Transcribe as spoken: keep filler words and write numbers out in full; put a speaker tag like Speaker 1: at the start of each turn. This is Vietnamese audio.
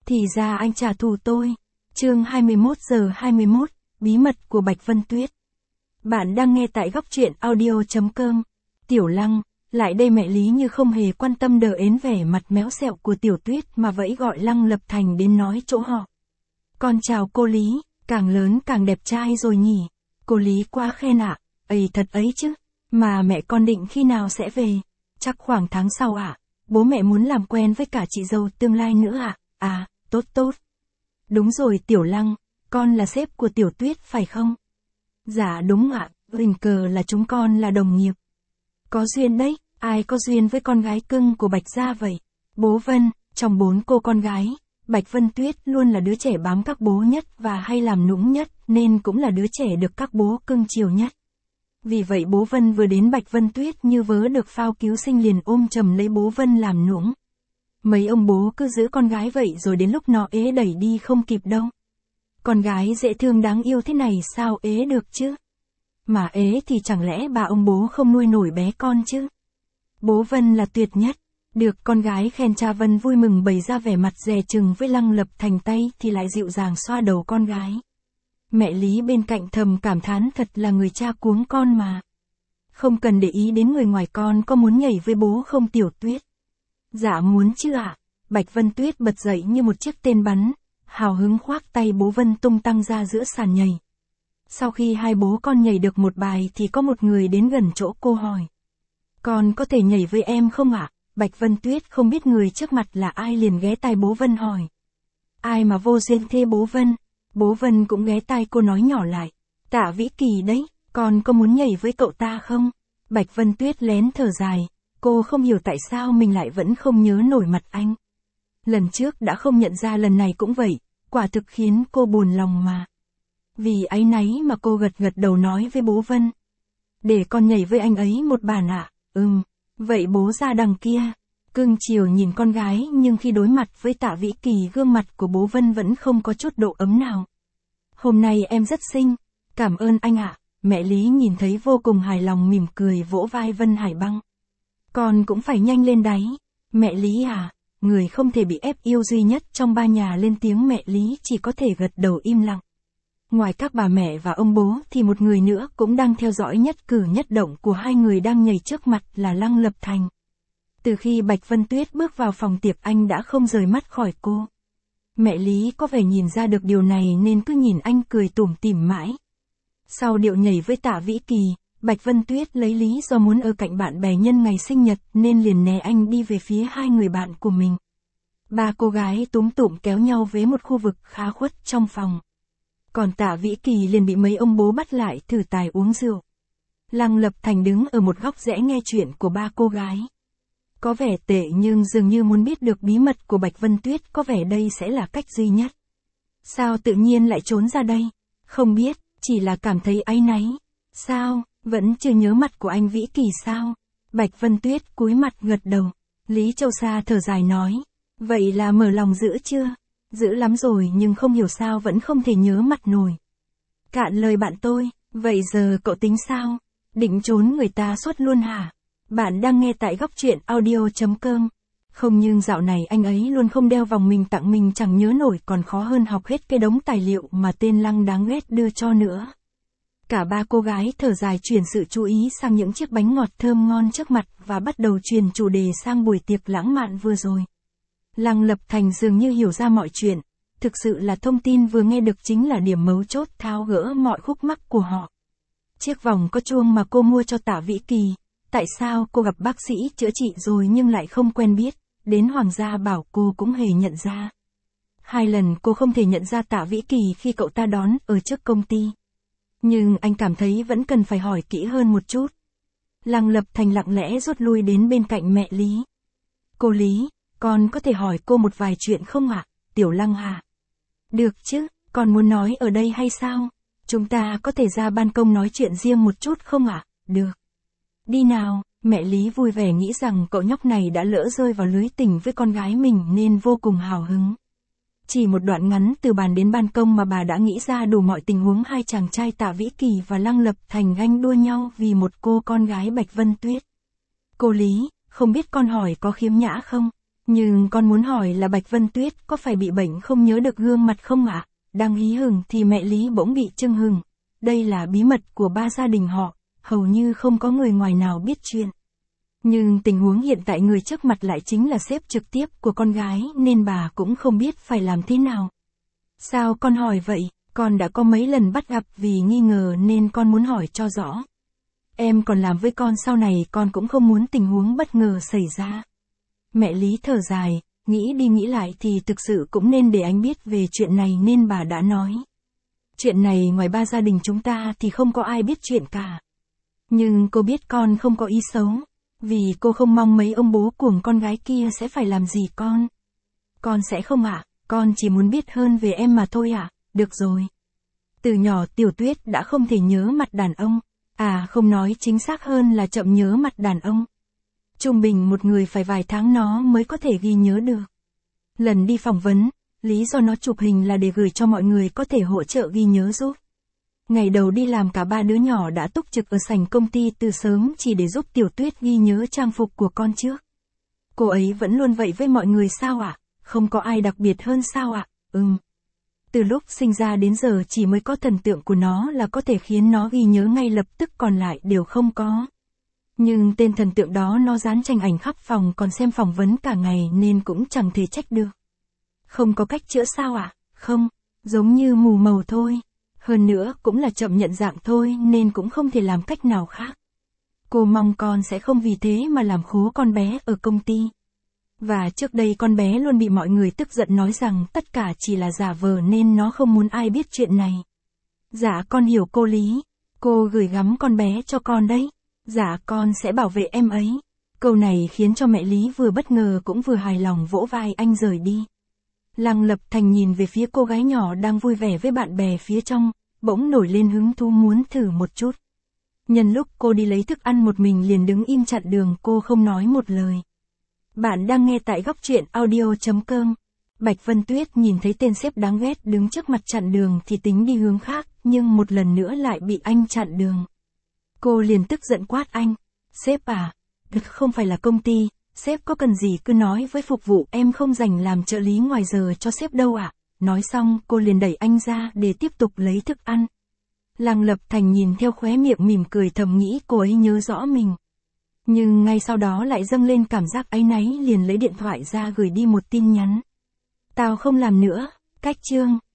Speaker 1: Thì ra anh trả thù tôi. Chương hai mươi mốt giờ hai mươi mốt, bí mật của Bạch Vân Tuyết. Bạn đang nghe tại góc truyện audio chấm com. Tiểu Lăng, lại đây. Mẹ Lý như không hề quan tâm đờ ến vẻ mặt méo xẹo của Tiểu Tuyết mà vẫy gọi Lăng Lập Thành đến nói chỗ họ. Con chào cô Lý, càng lớn càng đẹp trai rồi nhỉ. Cô Lý quá khen ạ. À. Ây thật ấy chứ. Mà mẹ con định khi nào sẽ về? Chắc khoảng tháng sau ạ. À. Bố mẹ muốn làm quen với cả chị dâu tương lai nữa ạ. À. à, tốt tốt. Đúng rồi Tiểu Lăng, con là sếp của Tiểu Tuyết phải không? Dạ đúng ạ, tình cờ là chúng con là đồng nghiệp. Có duyên đấy, ai có duyên với con gái cưng của Bạch gia vậy? Bố Vân, trong bốn cô con gái, Bạch Vân Tuyết luôn là đứa trẻ bám các bố nhất và hay làm nũng nhất, nên cũng là đứa trẻ được các bố cưng chiều nhất. Vì vậy bố Vân vừa đến Bạch Vân Tuyết như vớ được phao cứu sinh liền ôm chầm lấy bố Vân làm nũng. Mấy ông bố cứ giữ con gái vậy rồi đến lúc nó ế đẩy đi không kịp đâu. Con gái dễ thương đáng yêu thế này sao ế được chứ? Mà ế thì chẳng lẽ bà ông bố không nuôi nổi bé con chứ? Bố Vân là tuyệt nhất. Được con gái khen, cha Vân vui mừng bày ra vẻ mặt dè chừng với Lăng Lập Thành, tay thì lại dịu dàng xoa đầu con gái. Mẹ Lý bên cạnh thầm cảm thán thật là người cha cuống con mà. Không cần để ý đến người ngoài, con có muốn nhảy với bố không Tiểu Tuyết? Dạ muốn chứ ạ. À? Bạch Vân Tuyết bật dậy như một chiếc tên bắn, hào hứng khoác tay bố Vân tung tăng ra giữa sàn nhảy. Sau khi hai bố con nhảy được một bài thì có một người đến gần chỗ cô hỏi. Con có thể nhảy với em không ạ? À? Bạch Vân Tuyết không biết người trước mặt là ai liền ghé tai bố Vân hỏi. Ai mà vô duyên thế bố Vân? Bố Vân cũng ghé tai cô nói nhỏ lại. Tạ Vĩ Kỳ đấy, con có muốn nhảy với cậu ta không? Bạch Vân Tuyết lén thở dài. Cô không hiểu tại sao mình lại vẫn không nhớ nổi mặt anh. Lần trước đã không nhận ra, lần này cũng vậy, quả thực khiến cô buồn lòng mà. Vì áy náy mà cô gật gật đầu nói với bố Vân. Để con nhảy với anh ấy một bàn ạ. À? Ừm, vậy bố ra đằng kia. Cưng chiều nhìn con gái, nhưng khi đối mặt với Tạ Vĩ Kỳ, gương mặt của bố Vân vẫn không có chút độ ấm nào. Hôm nay em rất xinh. Cảm ơn anh ạ. À. Mẹ Lý nhìn thấy vô cùng hài lòng, mỉm cười vỗ vai Vân Hải Băng. Con cũng phải nhanh lên đấy. Mẹ Lý à, người không thể bị ép yêu duy nhất trong ba nhà lên tiếng. Mẹ Lý chỉ có thể gật đầu im lặng. Ngoài các bà mẹ và ông bố thì một người nữa cũng đang theo dõi nhất cử nhất động của hai người đang nhảy trước mặt là Lăng Lập Thành. Từ khi Bạch Vân Tuyết bước vào phòng tiệc, anh đã không rời mắt khỏi cô. Mẹ Lý có vẻ nhìn ra được điều này nên cứ nhìn anh cười tủm tỉm mãi. Sau điệu nhảy với Tạ Vĩ Kỳ, Bạch Vân Tuyết lấy lý do muốn ở cạnh bạn bè nhân ngày sinh nhật nên liền né anh đi về phía hai người bạn của mình. Ba cô gái túm tụm kéo nhau về một khu vực khá khuất trong phòng. Còn Tạ Vĩ Kỳ liền bị mấy ông bố bắt lại thử tài uống rượu. Lăng Lập Thành đứng ở một góc rẽ nghe chuyện của ba cô gái. Có vẻ tệ nhưng dường như muốn biết được bí mật của Bạch Vân Tuyết, có vẻ đây sẽ là cách duy nhất. Sao tự nhiên lại trốn ra đây? Không biết, chỉ là cảm thấy áy náy. Sao, vẫn chưa nhớ mặt của anh Vĩ Kỳ sao? Bạch Vân Tuyết cúi mặt gật đầu. Lý Châu Sa thở dài nói. Vậy là mở lòng giữ chưa? Giữ lắm rồi nhưng không hiểu sao vẫn không thể nhớ mặt nổi. Cạn lời bạn tôi, vậy giờ cậu tính sao? Định trốn người ta suốt luôn hả? Bạn đang nghe tại góc truyện audio chấm com. Không, nhưng dạo này anh ấy luôn không đeo vòng mình tặng mình chẳng nhớ nổi, còn khó hơn học hết cái đống tài liệu mà tên Lăng đáng ghét đưa cho nữa. Cả ba cô gái thở dài chuyển sự chú ý sang những chiếc bánh ngọt thơm ngon trước mặt và bắt đầu truyền chủ đề sang buổi tiệc lãng mạn vừa rồi. Lăng Lập Thành dường như hiểu ra mọi chuyện, thực sự là thông tin vừa nghe được chính là điểm mấu chốt tháo gỡ mọi khúc mắc của họ. Chiếc vòng có chuông mà cô mua cho Tạ Vĩ Kỳ, tại sao cô gặp bác sĩ chữa trị rồi nhưng lại không quen biết, đến Hoàng gia bảo cô cũng hề nhận ra. Hai lần cô không thể nhận ra Tạ Vĩ Kỳ khi cậu ta đón ở trước công ty. Nhưng anh cảm thấy vẫn cần phải hỏi kỹ hơn một chút. Lăng Lập Thành lặng lẽ rút lui đến bên cạnh mẹ Lý. Cô Lý, con có thể hỏi cô một vài chuyện không ạ? Tiểu Lăng hả? Được chứ, con muốn nói ở đây hay sao? Chúng ta có thể ra ban công nói chuyện riêng một chút không ạ? Được. Đi nào. Mẹ Lý vui vẻ nghĩ rằng cậu nhóc này đã lỡ rơi vào lưới tình với con gái mình nên vô cùng hào hứng. Chỉ một đoạn ngắn từ bàn đến ban công mà bà đã nghĩ ra đủ mọi tình huống hai chàng trai Tạ Vĩ Kỳ và Lăng Lập Thành ganh đua nhau vì một cô con gái Bạch Vân Tuyết. Cô Lý, không biết con hỏi có khiếm nhã không? Nhưng con muốn hỏi là Bạch Vân Tuyết có phải bị bệnh không nhớ được gương mặt không ạ? Đang hí hửng thì mẹ Lý bỗng bị chưng hửng. Đây là bí mật của ba gia đình họ, hầu như không có người ngoài nào biết chuyện. Nhưng tình huống hiện tại người trước mặt lại chính là sếp trực tiếp của con gái nên bà cũng không biết phải làm thế nào. Sao con hỏi vậy? Con đã có mấy lần bắt gặp vì nghi ngờ nên con muốn hỏi cho rõ. Em còn làm với con sau này con cũng không muốn tình huống bất ngờ xảy ra. Mẹ Lý thở dài, nghĩ đi nghĩ lại thì thực sự cũng nên để anh biết về chuyện này nên bà đã nói. Chuyện này ngoài ba gia đình chúng ta thì không có ai biết chuyện cả. Nhưng cô biết con không có ý xấu, vì cô không mong mấy ông bố cuồng con gái kia sẽ phải làm gì con. Con sẽ không ạ, con chỉ muốn biết hơn về em mà thôi ạ, được rồi. Từ nhỏ Tiểu Tuyết đã không thể nhớ mặt đàn ông, à không nói chính xác hơn là chậm nhớ mặt đàn ông. Trung bình một người phải vài tháng nó mới có thể ghi nhớ được. Lần đi phỏng vấn, lý do nó chụp hình là để gửi cho mọi người có thể hỗ trợ ghi nhớ giúp. Ngày đầu đi làm cả ba đứa nhỏ đã túc trực ở sảnh công ty từ sớm chỉ để giúp Tiểu Tuyết ghi nhớ trang phục của con trước. Cô ấy vẫn luôn vậy với mọi người sao ạ? Không có ai đặc biệt hơn sao ạ? Ừm. Từ lúc sinh ra đến giờ chỉ mới có thần tượng của nó là có thể khiến nó ghi nhớ ngay lập tức còn lại đều không có. Nhưng tên thần tượng đó nó dán tranh ảnh khắp phòng còn xem phỏng vấn cả ngày nên cũng chẳng thể trách được. Không có cách chữa sao ạ? Không, giống như mù màu thôi. Hơn nữa cũng là chậm nhận dạng thôi nên cũng không thể làm cách nào khác. Cô mong con sẽ không vì thế mà làm khố con bé ở công ty. Và trước đây con bé luôn bị mọi người tức giận nói rằng tất cả chỉ là giả vờ nên nó không muốn ai biết chuyện này. Dạ con hiểu cô Lý. Cô gửi gắm con bé cho con đấy. Dạ con sẽ bảo vệ em ấy. Câu này khiến cho mẹ Lý vừa bất ngờ cũng vừa hài lòng vỗ vai anh rời đi. Lăng Lập Thành nhìn về phía cô gái nhỏ đang vui vẻ với bạn bè phía trong, bỗng nổi lên hứng thú muốn thử một chút. Nhân lúc cô đi lấy thức ăn một mình liền đứng im chặn đường cô không nói một lời. Bạn đang nghe tại góc truyện audio chấm com. Bạch Vân Tuyết nhìn thấy tên sếp đáng ghét đứng trước mặt chặn đường thì tính đi hướng khác, nhưng một lần nữa lại bị anh chặn đường. Cô liền tức giận quát anh. Sếp à, không phải là công ty, sếp có cần gì cứ nói với phục vụ, em không dành làm trợ lý ngoài giờ cho sếp đâu ạ. À. Nói xong cô liền đẩy anh ra để tiếp tục lấy thức ăn. Lăng Lập Thành nhìn theo khóe miệng mỉm cười thầm nghĩ cô ấy nhớ rõ mình. Nhưng ngay sau đó lại dâng lên cảm giác áy náy liền lấy điện thoại ra gửi đi một tin nhắn. Tao không làm nữa, cách chương.